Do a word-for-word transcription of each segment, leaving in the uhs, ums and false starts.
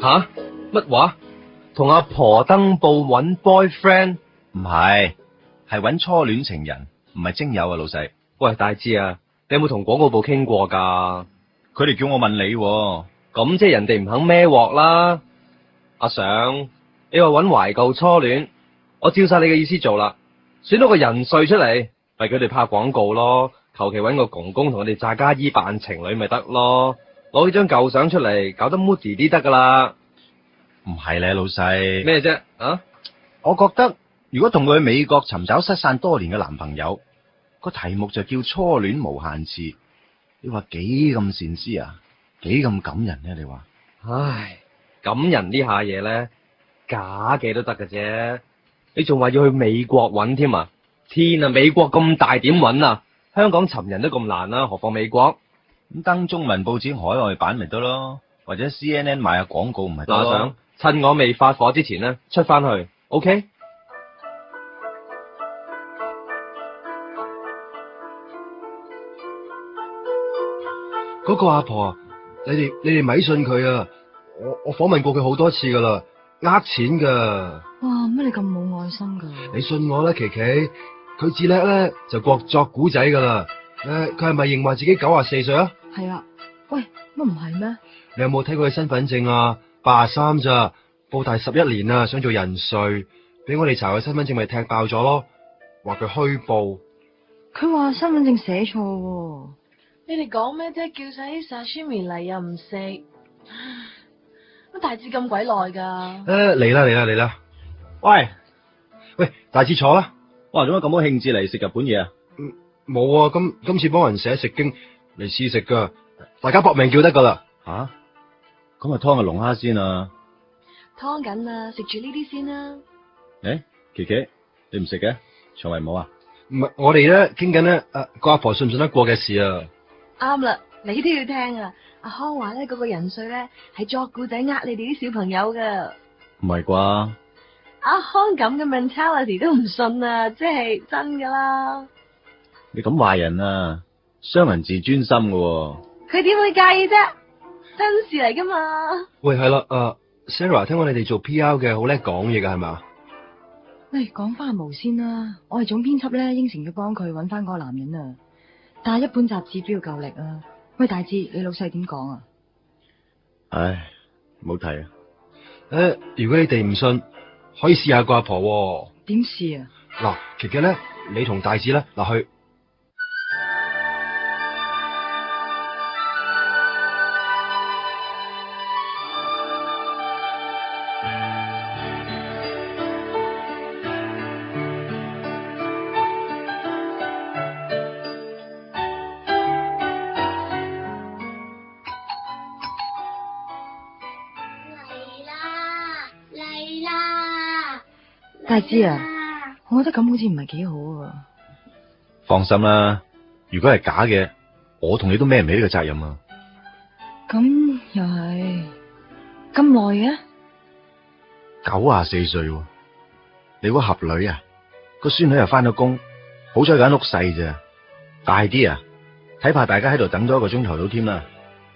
吓？乜話？同阿婆登報搵 boyfriend？ 唔係，係搵初戀情人，唔係徵友啊，老細。 喂，大志啊，你有冇同廣告部傾過噶？ 佢哋叫我問你喎。 咁即係人哋唔肯孭鑊啦。阿常，你話搵懷舊初戀，我照晒你嘅意思做啦，選到個人瑞出嚟，咪佢哋拍廣告咯，求其搵個公公同我哋詐家姨扮情侶咪得咯，攞幾張舊相出嚟，搞得 moody 啲得噶啦。 唔係咧，老細。 咩啫？啊？ 我覺得如果同佢去美國尋找失散多年嘅男朋友，個題目就叫初戀無限次，你話幾咁善思啊？幾咁感人呢？你話？ 唉，感人呢下嘢咧，假嘅都得㗎啫。你仲話要去美國搵添啊？天啊，美國咁大點搵啊？香港尋人都咁難啦，何況美國？ 咁登中文報紙海外版咪得咯，或者 C N N 賣下廣告唔係得咯。 我想趁我未發火之前呢，出翻去 ，OK？ 嗰個阿婆，你哋你哋咪信佢啊！我我訪問過佢好多次噶啦，呃錢噶。 哇，乜你咁冇愛心噶？ 你信我啦，琪琪，佢至叻咧就國作古仔噶啦。誒，佢係咪認話自己九十四歲啊？ 係啊。喂，乜唔係咩？ 你有冇睇過佢身份證啊？八十三咋，報大十一年啊，想做人瑞，俾我哋查佢身份證咪踢爆咗咯，話佢虛報。 佢話身份證寫錯喎。 你哋講咩啫？叫晒啲 sashimi 嚟又唔食，乜大致咁鬼耐噶？ 誒，嚟啦嚟啦嚟啦！ 喂喂，大志坐啦。 哇，做乜咁好興致嚟食日本嘢啊？ 冇啊，今今次幫人寫食經嚟試食噶，大家搏命叫得噶啦。 吓、啊？咁啊湯嘅龍蝦先啊。 湯緊啊，食住呢啲先啦。 誒、欸，琪琪，你唔食嘅？腸胃唔好啊？ 唔係，我哋咧傾緊咧，誒個阿婆信唔信得過嘅事啊。 啱啦，你都要聽啊！阿康話咧，嗰個人瑞咧係作故仔呃你哋啲小朋友噶。 唔係啩？ 阿康咁嘅 mentality 都唔信啊，即係真噶啦。 你咁話人啊，傷人自尊心噶喎。 佢點會介意啫？真事嚟噶嘛。 喂，係啦，誒、uh, Sarah， 聽講你哋做 P R 嘅好叻講嘢噶係嘛？ 喂，講翻阿毛先啦，我係總編輯咧，應承要幫佢搵翻嗰個男人啊。但係一本雜誌都要夠力啊！喂，大志，你老細點講啊？ 唉，唔好提啊！ 誒，如果你哋唔信，可以試下個阿婆喎。 點試啊？ 嗱，琪琪咧，你同大志咧，嗱去。 大志啊，我覺得咁好似唔係幾好啊。 放心啦，如果係假嘅，我同你都孭唔起呢個責任啊。 咁又係咁耐嘅？ 九啊四歲，你嗰合女啊，個孫女又翻咗工，好彩間屋細咋，大啲啊，睇怕大家喺度等咗一個鐘頭到添啦。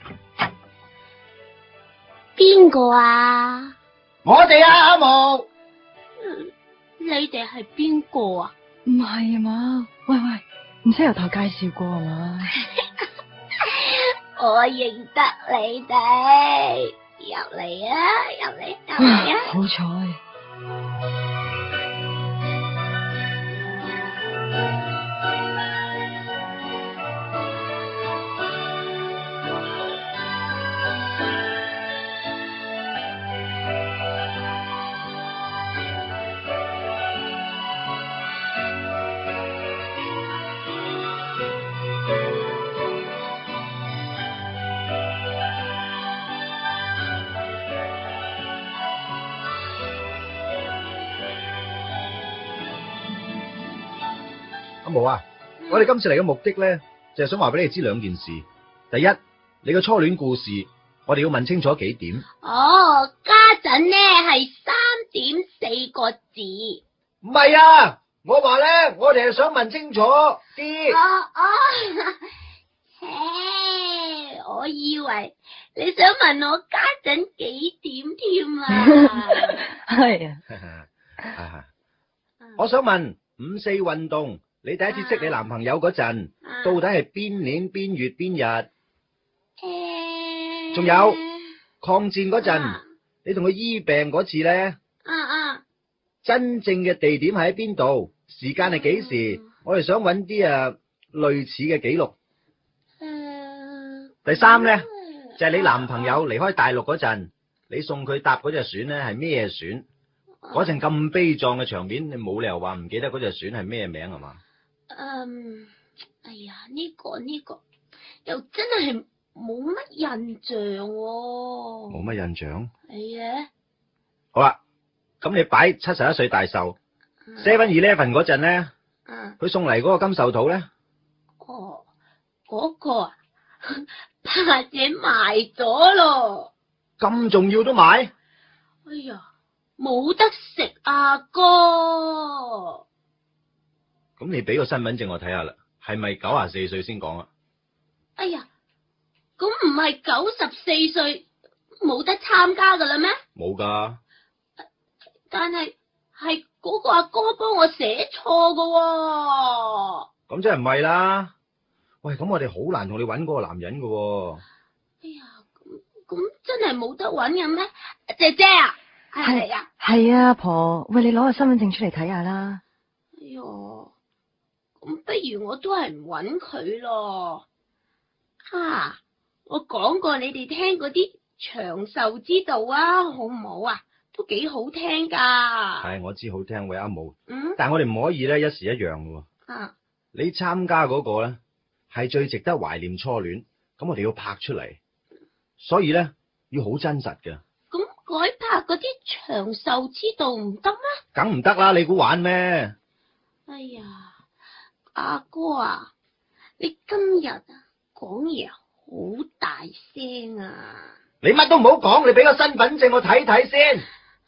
邊個啊？ 我哋啊，阿毛。 你哋係邊個啊？ 唔係啊嘛？喂喂，唔使由頭介紹過啊嘛？ 我認得你哋，入嚟啊，入嚟，入嚟啊！ 好彩。 阿毛啊，我哋今次嚟嘅目的咧，就係想話俾你知兩件事。第一，你嘅初戀故事，我哋要問清楚幾點。 哦，家陣呢係三點四個字。 唔係啊，我話咧，我哋係想問清楚啲。 哦哦，切， 我以為你想問我家陣幾點添啊？ 係啊， 我想問五四運動，你第一次識你男朋友嗰陣， 啊到底係邊年邊月邊日？ 誒仲有抗戰嗰陣， 啊你同佢醫病嗰次咧， 啊啊！ 真正嘅地點喺邊度？時間係幾時？我哋想揾啲啊類似嘅記錄。 誒第三咧就係你男朋友離開大陸嗰陣，你送佢搭嗰隻船咧係咩船？嗰陣咁悲壯嘅場面，你冇理由話唔記得嗰隻船係咩名係嘛？ 嗯，哎呀，呢個呢個又真係冇乜印象喎。 冇乜印象。 係啊。 好啦，咁你擺七十一歲大壽 Seven Eleven 嗰陣咧， 嗯。 佢送嚟嗰個金壽桃咧， 哦，嗰個啊，怕姐賣咗咯。 咁重要都買？ 哎呀，冇得食啊哥。 咁你俾個身份證我睇下啦，係咪九十四歲先講啊？ 哎呀，咁唔係九十四歲冇得參加噶啦咩？ 冇噶。 但係係嗰個阿哥幫我寫錯噶喎。 咁真係唔係啦。喂，咁我哋好難同你揾嗰個男人噶喎。 哎呀，咁咁真係冇得揾嘅咩？姐姐啊，係咪啊？ 係啊，阿婆，喂，你攞個身份證出嚟睇下啦。 哎呀，咁不如我都係唔揾佢咯。啊，我講過你哋聽嗰啲長壽之道啊，好唔好啊？都幾好聽噶。 係，我知好聽，喂阿毛。 嗯。 但係我哋唔可以咧一時一樣嘅。 啊。 你參加嗰個咧係最值得懷念初戀，咁我哋要拍出嚟，所以咧要好真實嘅。 咁改拍嗰啲長壽之道唔得咩？ 梗唔得啦，你估玩咩？ 哎呀，阿哥啊，你今日啊講嘢好大聲啊！ 你乜都唔好講，你俾個身份證我睇睇先。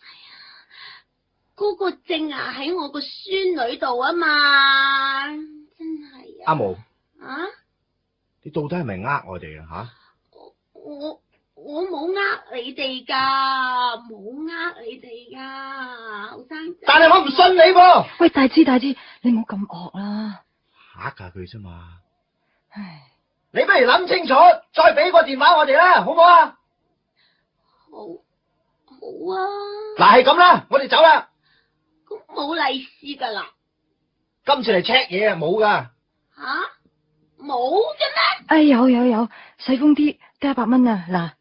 嗰個證啊喺我個孫女度啊嘛，真係啊！ 阿毛， 啊？ 你到底係咪呃我哋啊？吓？ 我我冇呃你哋噶，冇呃你哋噶，後生仔。 但係我唔信你噃。 喂，大志大志，你唔好咁惡啦。 嚇下佢啫嘛。 唉， 你不如諗清楚，再俾個電話我哋啦，好唔好啊？ 好，好啊。 嗱，係咁啦，我哋走啦。 咁冇利是噶啦。 今次嚟 check 嘢啊，冇噶。 吓？冇嘅咩？ 哎，有有有，細封啲，得一百蚊啊！嗱，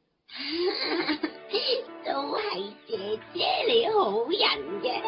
都係姐姐你好人嘅。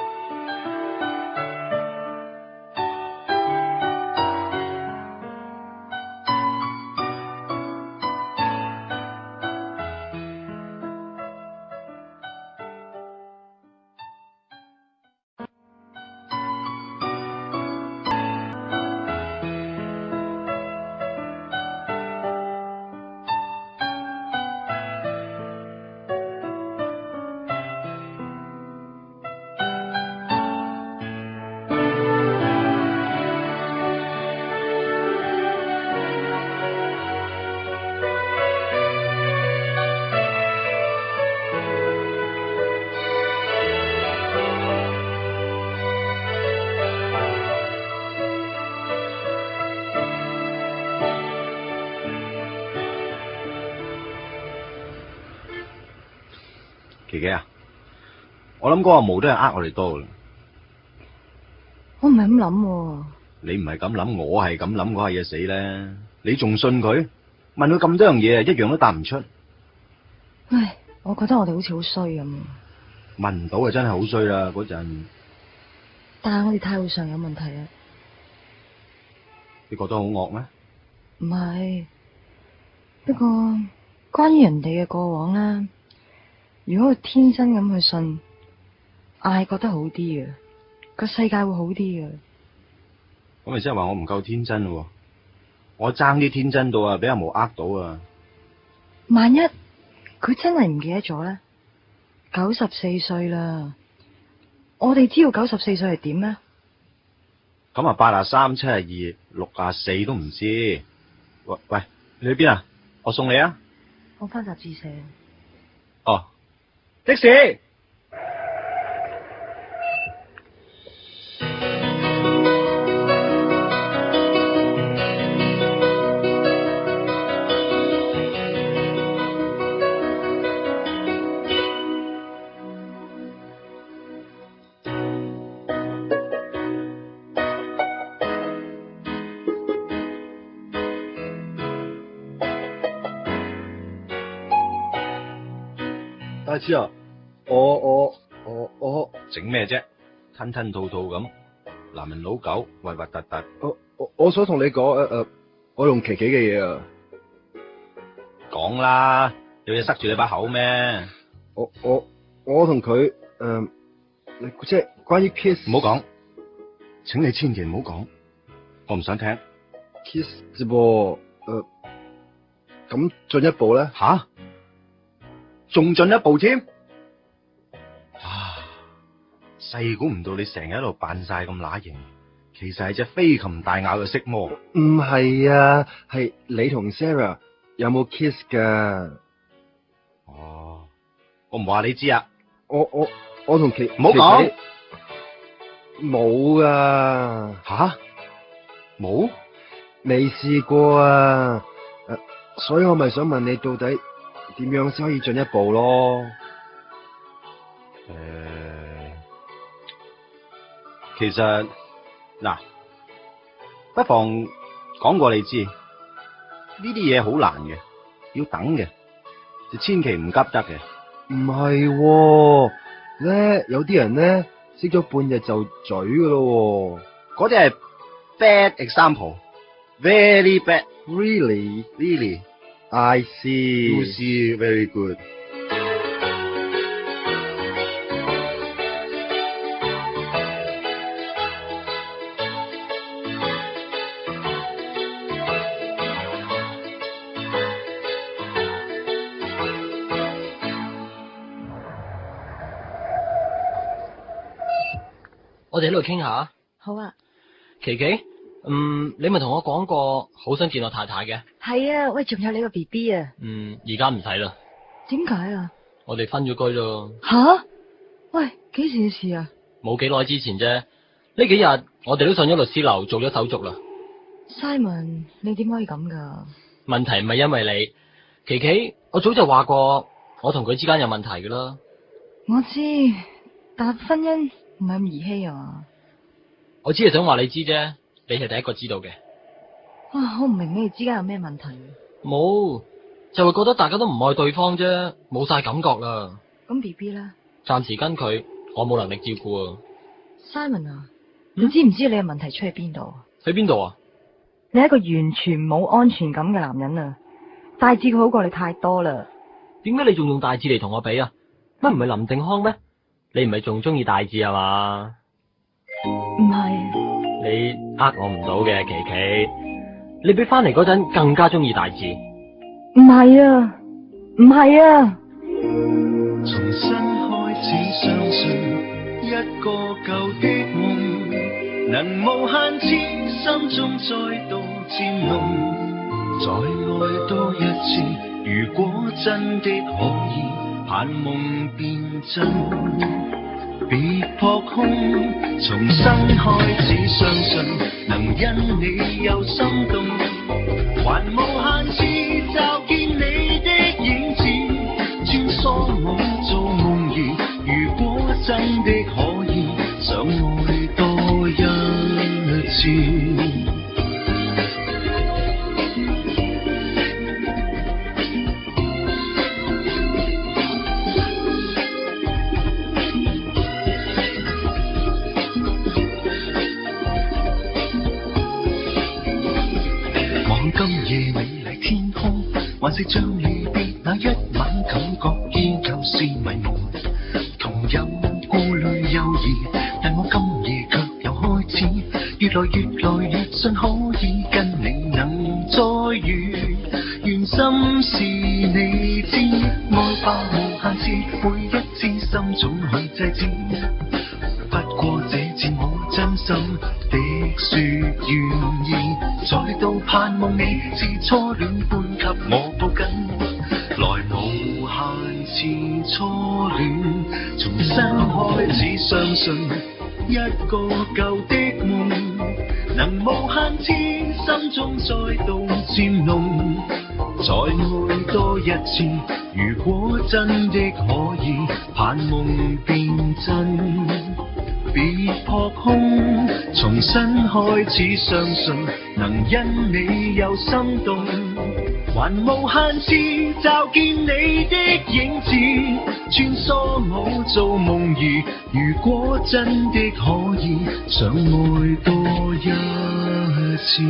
琪琪啊，我諗嗰個毛都係呃我哋多啦。 我唔係咁諗喎。 你唔係咁諗，我係咁諗，嗰下嘢死咧。你仲信佢？問佢咁多樣嘢，一樣都答唔出。 唉，我覺得我哋好似好衰咁。 問唔到啊，真係好衰啦嗰陣。 但係我哋態度上有問題啊。 你覺得好惡咩？ 唔係，不過關於人哋嘅過往啦，如果佢天真咁去信，我係覺得好啲嘅，個世界會好啲嘅。 咁咪即係話我唔夠天真咯？我爭啲天真到啊，俾阿毛呃到啊！ 萬一佢真係唔記得咗咧？九十四歲啦，我哋知道九十四歲係點咩？ 咁啊，八啊三、七啊二、六啊四都唔知。喂喂，你去邊啊？我送你啊！ 我翻雜誌社。 哦，的士。 大師啊，我我我我整咩啫？吞吞吐吐咁，男人老狗，核核突突。 我我我想同你講誒誒，我用琪琪嘅嘢啊。 講啦，有嘢塞住你把口咩？ 我我我同佢誒，即係關於 kiss。 唔好講，請你千祈唔好講，我唔想聽。 kiss 啫噃，誒，咁進一步咧？ 吓？仲進一步添？啊！細估唔到你成日喺度扮晒咁乸型，其實係隻飛禽大咬嘅色魔。 唔係啊，係你同 Sarah 有冇 kiss 噶？ 哦，我唔話你知啊。 我我我同琪唔好講。 冇噶。 吓？冇？ 未試過啊！誒，所以我咪想問你到底點樣先可以進一步咯？ 誒、其實嗱，不妨講過你知，呢啲嘢好難嘅，要等嘅，就千祈唔急得嘅。 唔係咧，有啲人咧識咗半日就嘴噶咯， 嗰啲係 bad example，very bad。 Really? Really? I see. You see, very good. 我哋喺度傾下。 好啊。 琪琪，嗯，你咪同我講過好想見我太太嘅。 係啊，喂，仲有你個 B B 啊。 嗯，而家唔使啦。 點解啊？ 我哋分咗居咯。 吓？喂，幾時嘅事啊？ 冇幾耐之前啫。呢幾日我哋都上咗律師樓做咗手續啦。 Simon，你點可以咁噶？ 問題唔係因為你，琪琪，我早就話過我同佢之間有問題噶啦。 我知，但係婚姻唔係咁兒戲啊嘛。 我只係想話你知啫，你係第一個知道嘅。 啊，我唔明你哋之間有咩問題。 冇，就係覺得大家都唔愛對方啫，冇晒感覺啦。 咁 B B 咧？ 暫時跟佢，我冇能力照顧啊。 Simon 啊，你知唔知你嘅問題出喺邊度？ 喺邊度啊？ 你係一個完全冇安全感嘅男人啊！大志佢好過你太多啦。 點解你仲用大志嚟同我比啊？乜唔係林定康咩？你唔係仲中意大志啊嘛？ 唔係。 你呃我唔到嘅，琪琪。你比翻嚟嗰陣更加中意大志。 唔係啊，唔係啊。 重新開始相信一個舊的夢，能無限次心中再度漸濃，再愛多一次，如果真的可以，盼夢變真，別撲空，重新開始相信，能因你有心動，還無限次驟見你的影子，穿梭我做夢兒，如果真的可以，想愛多一次。今夜美麗天空，還是像離別那一晚感覺依舊是迷蒙，同有顧慮猶豫，但我今夜卻又開始越來越來越信可以跟你能再遇，願心是你知，愛吧無限次，每一次心總去制止，不過這次我真心的說願意，再度盼望你是初戀般給我抱緊，來初戀，重新開始相信一個舊的夢，能無限次心中再度漸濃。再愛多一次，如果真的可以，盼夢變真。別撲空，重新開始相信，能因你有心動，還無限次找見你的影子，穿梭我做夢兒。如果真的可以，想愛多一次。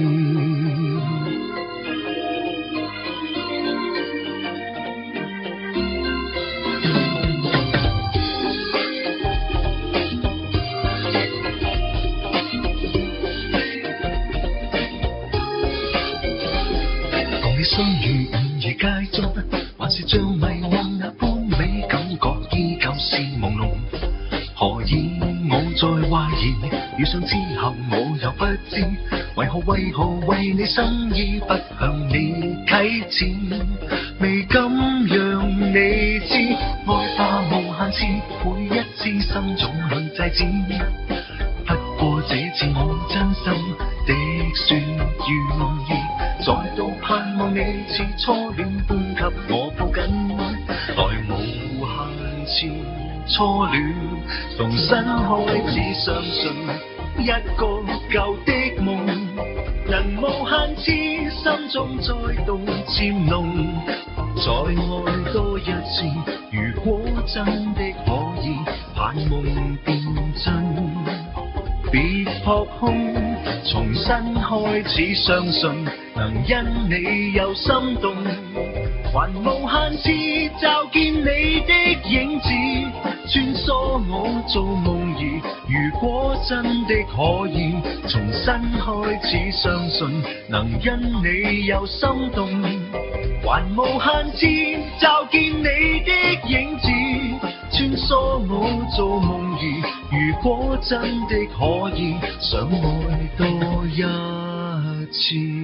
心如午夜街中，還是像迷幻那般美感覺，依舊是朦朧。何以我在懷疑，遇上之後我又不知，為何為何為你心意不向你啟齒，未敢讓你知，愛化無限次，每一次心總去制止。不過這次我真心的說願意，再度盼望你似初戀般給我抱緊，來無限次初戀，重新開始相信一個舊的夢，能無限次心中再度漸濃。再愛多一次，如果真的可以，盼夢變真。別撲空，重新開始相信，能因你有心動，還無限次找見你的影子，穿梭我做夢兒。如果真的可以，重新開始相信，能因你有心動，還無限次找見你的影子，穿梭我做夢兒。如果真的可以，想愛多一次。